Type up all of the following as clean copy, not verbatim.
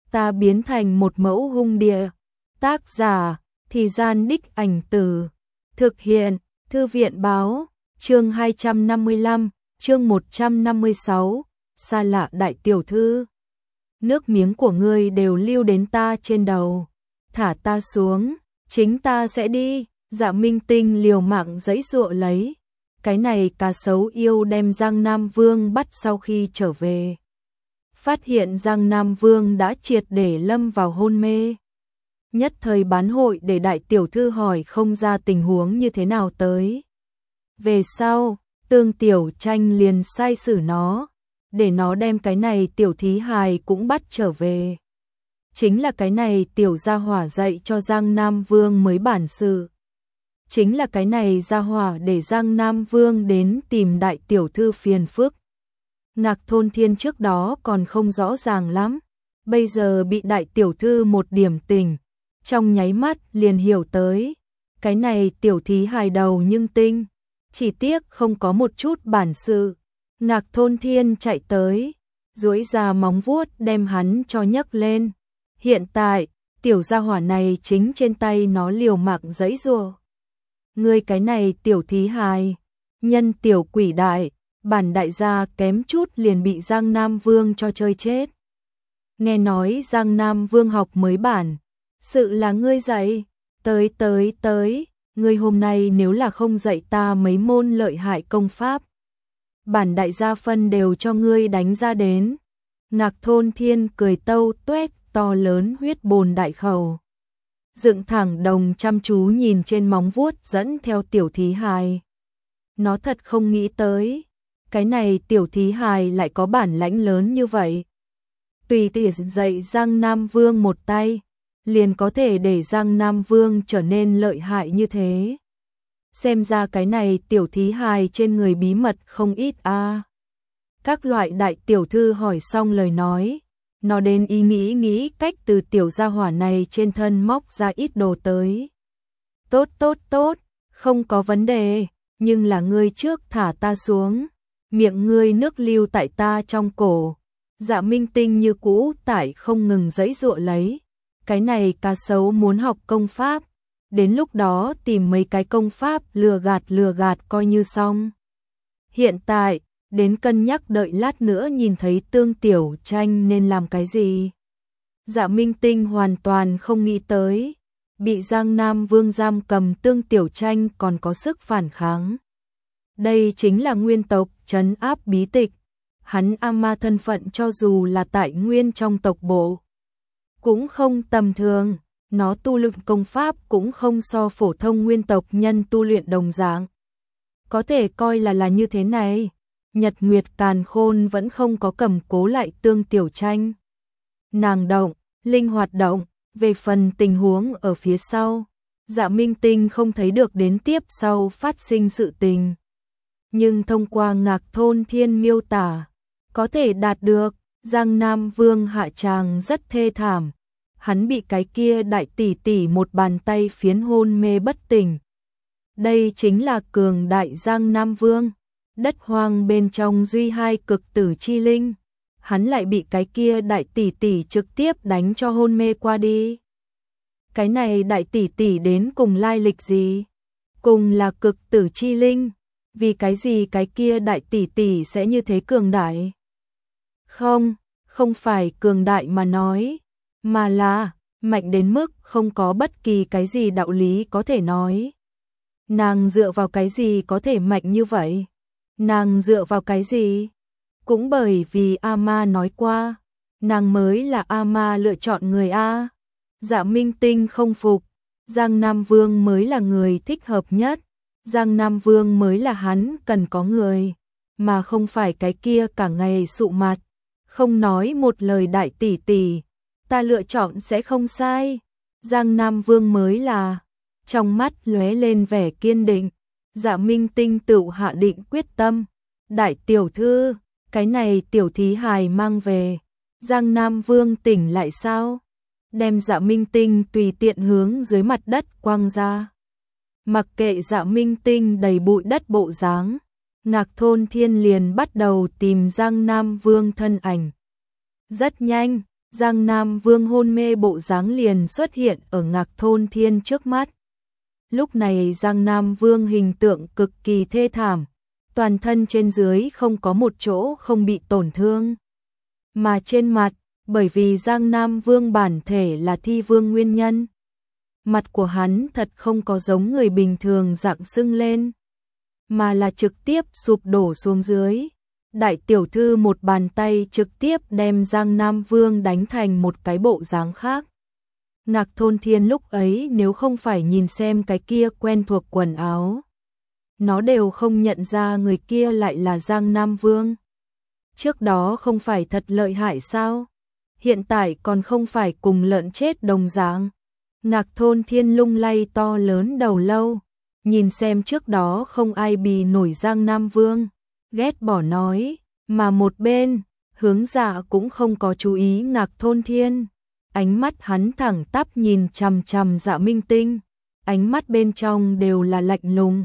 ta biến thành một mẫu hung địa. Tác giả, Thì Gian Đích Ảnh Từ. Thực hiện, Thư viện báo, chương 255, chương 156, xa lạ đại tiểu thư. Nước miếng của ngươi đều lưu đến ta trên đầu. Thả ta xuống, chính ta sẽ đi. Dạ Minh Tinh liều mạng giãy giụa lấy. Cái này cá sấu yêu đem Giang Nam Vương bắt sau khi trở về. Phát hiện Giang Nam Vương đã triệt để lâm vào hôn mê. Nhất thời bán hội để đại tiểu thư hỏi không ra tình huống như thế nào tới. Về sau, Tương Tiểu Tranh liền sai xử nó, để nó đem cái này tiểu thí hài cũng bắt trở về. Chính là cái này tiểu gia hỏa dạy cho Giang Nam Vương mới bản sự. Chính là cái này gia hỏa để Giang Nam Vương đến tìm đại tiểu thư phiền phức. Ngạc Thôn Thiên trước đó còn không rõ ràng lắm, bây giờ bị đại tiểu thư một điểm tình, trong nháy mắt liền hiểu tới. Cái này tiểu thí hài đầu nhưng tinh, chỉ tiếc không có một chút bản sự. Ngạc Thôn Thiên chạy tới, duỗi ra móng vuốt đem hắn cho nhấc lên. Hiện tại, tiểu gia hỏa này chính trên tay nó liều mạng giãy giụa. Ngươi cái này tiểu thí hài, nhân tiểu quỷ đại, bản đại gia kém chút liền bị Giang Nam Vương cho chơi chết. Nghe nói Giang Nam Vương học mới bản, sự là ngươi dạy, tới, ngươi hôm nay nếu là không dạy ta mấy môn lợi hại công pháp, bản đại gia phân đều cho ngươi đánh ra đến. Ngạc Thôn Thiên cười tâu tuét, to lớn huyết bồn đại khẩu. Dựng thẳng đồng chăm chú nhìn trên móng vuốt dẫn theo tiểu thí hài. Nó thật không nghĩ tới, cái này tiểu thí hài lại có bản lãnh lớn như vậy. Tùy tiện dạy Giang Nam Vương một tay, liền có thể để Giang Nam Vương trở nên lợi hại như thế. Xem ra cái này tiểu thí hài trên người bí mật không ít a. Các loại đại tiểu thư hỏi xong lời nói, nó đến ý nghĩ cách từ tiểu gia hỏa này trên thân móc ra ít đồ tới. Tốt, không có vấn đề, nhưng là ngươi trước thả ta xuống, miệng ngươi nước lưu tại ta trong cổ. Dạ Minh Tinh như cũ tại không ngừng giãy giụa lấy. Cái này cá sấu muốn học công pháp, đến lúc đó tìm mấy cái công pháp lừa gạt coi như xong. Hiện tại, đến cân nhắc đợi lát nữa nhìn thấy Tương Tiểu Tranh nên làm cái gì. Dạ Minh Tinh hoàn toàn không nghĩ tới, bị Giang Nam Vương giam cầm Tương Tiểu Tranh còn có sức phản kháng. Đây chính là nguyên tộc trấn áp bí tịch, hắn ama thân phận cho dù là tại nguyên trong tộc bộ, cũng không tầm thường, nó tu luyện công pháp cũng không so phổ thông nguyên tộc nhân tu luyện đồng dạng. Có thể coi là như thế này. Nhật Nguyệt Càn Khôn vẫn không có cầm cố lại Tương Tiểu Tranh. Nàng động, linh hoạt động, về phần tình huống ở phía sau, Dạ Minh Tinh không thấy được đến tiếp sau phát sinh sự tình. Nhưng thông qua Ngạc Thôn Thiên miêu tả, có thể đạt được, Giang Nam Vương hạ tràng rất thê thảm. Hắn bị cái kia đại tỷ tỷ một bàn tay phiến hôn mê bất tỉnh. Đây chính là cường đại Giang Nam Vương. Đất hoang bên trong duy hai cực tử chi linh, hắn lại bị cái kia đại tỷ tỷ trực tiếp đánh cho hôn mê qua đi. Cái này đại tỷ tỷ đến cùng lai lịch gì? Cùng là cực tử chi linh, vì cái gì cái kia đại tỷ tỷ sẽ như thế cường đại? Không phải cường đại mà nói, mà là mạnh đến mức không có bất kỳ cái gì đạo lý có thể nói. Nàng dựa vào cái gì có thể mạnh như vậy? Nàng dựa vào cái gì? Cũng bởi vì Ama nói qua, nàng mới là Ama lựa chọn người A. Dạ Minh Tinh không phục, Giang Nam Vương mới là người thích hợp nhất, Giang Nam Vương mới là hắn cần có người, mà không phải cái kia cả ngày sụ mặt, không nói một lời đại tỷ tỷ, ta lựa chọn sẽ không sai. Giang Nam Vương mới là, trong mắt lóe lên vẻ kiên định. Dạ Minh Tinh tự hạ định quyết tâm, đại tiểu thư, cái này tiểu thí hài mang về. Giang Nam Vương tỉnh lại sao? Đem Dạ Minh Tinh tùy tiện hướng dưới mặt đất quăng ra. Mặc kệ Dạ Minh Tinh đầy bụi đất bộ dáng, Ngạc Thôn Thiên liền bắt đầu tìm Giang Nam Vương thân ảnh. Rất nhanh, Giang Nam Vương hôn mê bộ dáng liền xuất hiện ở Ngạc Thôn Thiên trước mắt. Lúc này Giang Nam Vương hình tượng cực kỳ thê thảm, toàn thân trên dưới không có một chỗ không bị tổn thương. Mà trên mặt, bởi vì Giang Nam Vương bản thể là thi vương nguyên nhân, mặt của hắn thật không có giống người bình thường dạng sưng lên, mà là trực tiếp sụp đổ xuống dưới. Đại tiểu thư một bàn tay trực tiếp đem Giang Nam Vương đánh thành một cái bộ dáng khác. Ngạc Thôn Thiên lúc ấy nếu không phải nhìn xem cái kia quen thuộc quần áo, nó đều không nhận ra người kia lại là Giang Nam Vương. Trước đó không phải thật lợi hại sao? Hiện tại còn không phải cùng lợn chết đồng dạng. Ngạc Thôn Thiên lung lay to lớn đầu lâu, nhìn xem trước đó không ai bì nổi Giang Nam Vương, ghét bỏ nói, mà một bên, Hướng Dạ cũng không có chú ý Ngạc Thôn Thiên. Ánh mắt hắn thẳng tắp nhìn chằm chằm Dạ Minh Tinh, ánh mắt bên trong đều là lạnh lùng.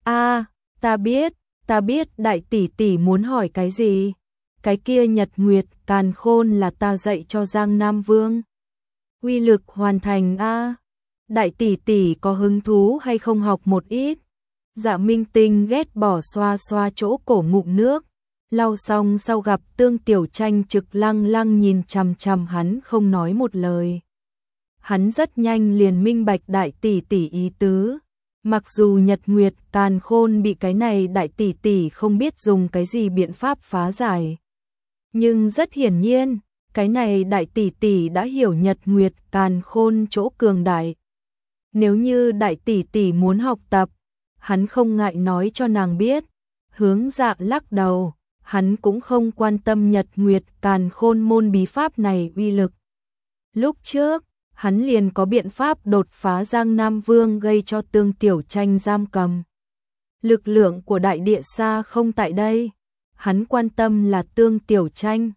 Ta biết đại tỷ tỷ muốn hỏi cái gì? Cái kia Nhật Nguyệt Càn Khôn là ta dạy cho Giang Nam Vương. Uy lực hoàn thành a. Đại tỷ tỷ có hứng thú hay không học một ít? Dạ Minh Tinh ghét bỏ xoa xoa chỗ cổ ngụm nước, lau xong sau gặp Tương Tiểu Tranh trực lăng lăng nhìn chằm chằm hắn không nói một lời. Hắn rất nhanh liền minh bạch đại tỷ tỷ ý tứ. Mặc dù Nhật Nguyệt Càn Khôn bị cái này đại tỷ tỷ không biết dùng cái gì biện pháp phá giải, nhưng rất hiển nhiên, cái này đại tỷ tỷ đã hiểu Nhật Nguyệt Càn Khôn chỗ cường đại. Nếu như đại tỷ tỷ muốn học tập, hắn không ngại nói cho nàng biết. Hướng Dạ lắc đầu, hắn cũng không quan tâm Nhật Nguyệt Càn Khôn môn bí pháp này uy lực. Lúc trước, hắn liền có biện pháp đột phá Giang Nam Vương gây cho Tương Tiểu Tranh giam cầm. Lực lượng của đại địa xa không tại đây. Hắn quan tâm là Tương Tiểu Tranh.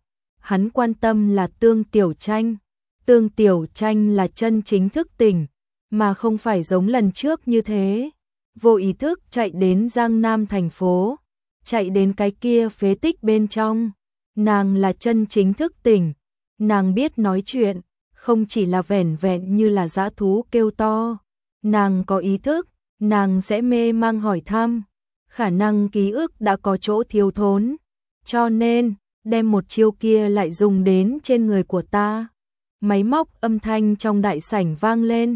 Tương Tiểu Tranh là chân chính thức tỉnh, mà không phải giống lần trước như thế. Vô ý thức chạy đến Giang Nam thành phố, chạy đến cái kia phế tích bên trong. Nàng là chân chính thức tỉnh, nàng biết nói chuyện, không chỉ là vẻn vẹn như là dã thú kêu to. Nàng có ý thức, nàng sẽ mê mang hỏi thăm, khả năng ký ức đã có chỗ thiếu thốn, cho nên đem một chiêu kia lại dùng đến trên người của ta. Máy móc âm thanh trong đại sảnh vang lên.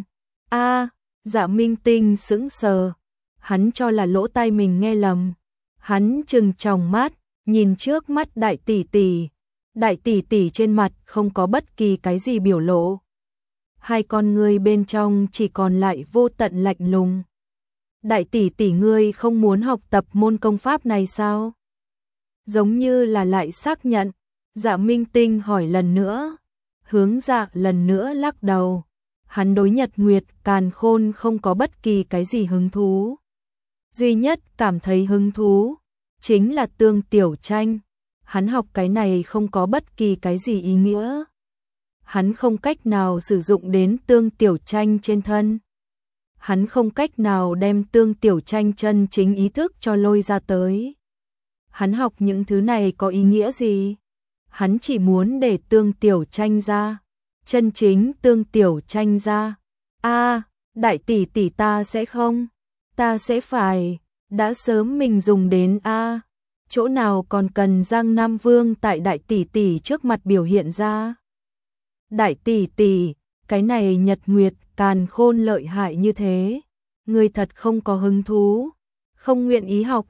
Dạ Minh Tinh sững sờ, hắn cho là lỗ tai mình nghe lầm. Hắn trừng tròng mắt, nhìn trước mắt đại tỷ tỷ. Đại tỷ tỷ trên mặt không có bất kỳ cái gì biểu lộ. Hai con ngươi bên trong chỉ còn lại vô tận lạnh lùng. Đại tỷ tỷ ngươi không muốn học tập môn công pháp này sao? Giống như là lại xác nhận. Dạ Minh Tinh hỏi lần nữa. Hướng Dạ lần nữa lắc đầu. Hắn đối Nhật Nguyệt Càn Khôn không có bất kỳ cái gì hứng thú. Duy nhất cảm thấy hứng thú chính là Tương Tiểu Tranh. Hắn học cái này không có bất kỳ cái gì ý nghĩa. Hắn không cách nào sử dụng đến Tương Tiểu Tranh trên thân. Hắn không cách nào đem Tương Tiểu Tranh chân chính ý thức cho lôi ra tới. Hắn học những thứ này có ý nghĩa gì? Hắn chỉ muốn để Tương Tiểu Tranh ra. Chân chính Tương Tiểu Tranh ra. Đại tỷ tỷ ta sẽ không. Ta sẽ phải. Đã sớm mình dùng đến chỗ nào còn cần Giang Nam Vương tại đại tỷ tỷ trước mặt biểu hiện ra. Đại tỷ tỷ, cái này Nhật Nguyệt Càn Khôn lợi hại như thế, ngươi thật không có hứng thú, không nguyện ý học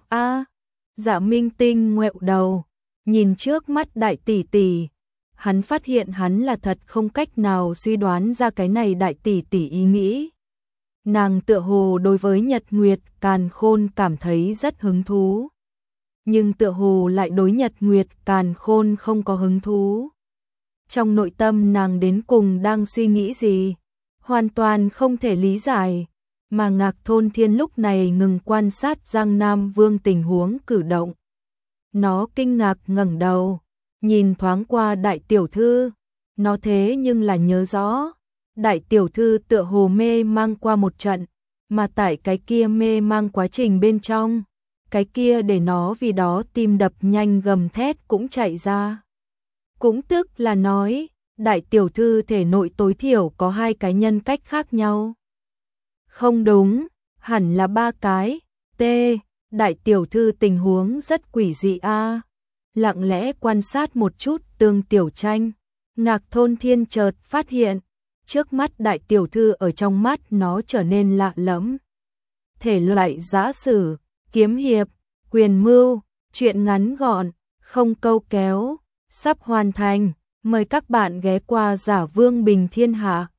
Dạ Minh Tinh ngoẹo đầu, nhìn trước mắt đại tỷ tỷ, hắn phát hiện hắn là thật không cách nào suy đoán ra cái này đại tỷ tỷ ý nghĩ. Nàng tựa hồ đối với Nhật Nguyệt Càn Khôn cảm thấy rất hứng thú, nhưng tựa hồ lại đối Nhật Nguyệt Càn Khôn không có hứng thú. Trong nội tâm nàng đến cùng đang suy nghĩ gì, hoàn toàn không thể lý giải, mà Ngạc Thôn Thiên lúc này ngừng quan sát Giang Nam Vương tình huống cử động. Nó kinh ngạc ngẩng đầu, nhìn thoáng qua đại tiểu thư, nó thế nhưng là nhớ rõ. Đại tiểu thư tựa hồ mê mang qua một trận, mà tại cái kia mê mang quá trình bên trong, cái kia để nó vì đó tim đập nhanh gầm thét cũng chạy ra. Cũng tức là nói, đại tiểu thư thể nội tối thiểu có 2 cái nhân cách khác nhau. Không đúng, hẳn là 3 cái. T. Đại tiểu thư tình huống rất quỷ dị a. Lặng lẽ quan sát một chút Tương Tiểu Tranh, Ngạc Thôn Thiên chợt phát hiện, trước mắt đại tiểu thư ở trong mắt nó trở nên lạ lẫm. Thể loại giã sử, kiếm hiệp, quyền mưu, truyện ngắn gọn, không câu kéo, sắp hoàn thành. Mời các bạn ghé qua Giả Vương Bình Thiên Hạ.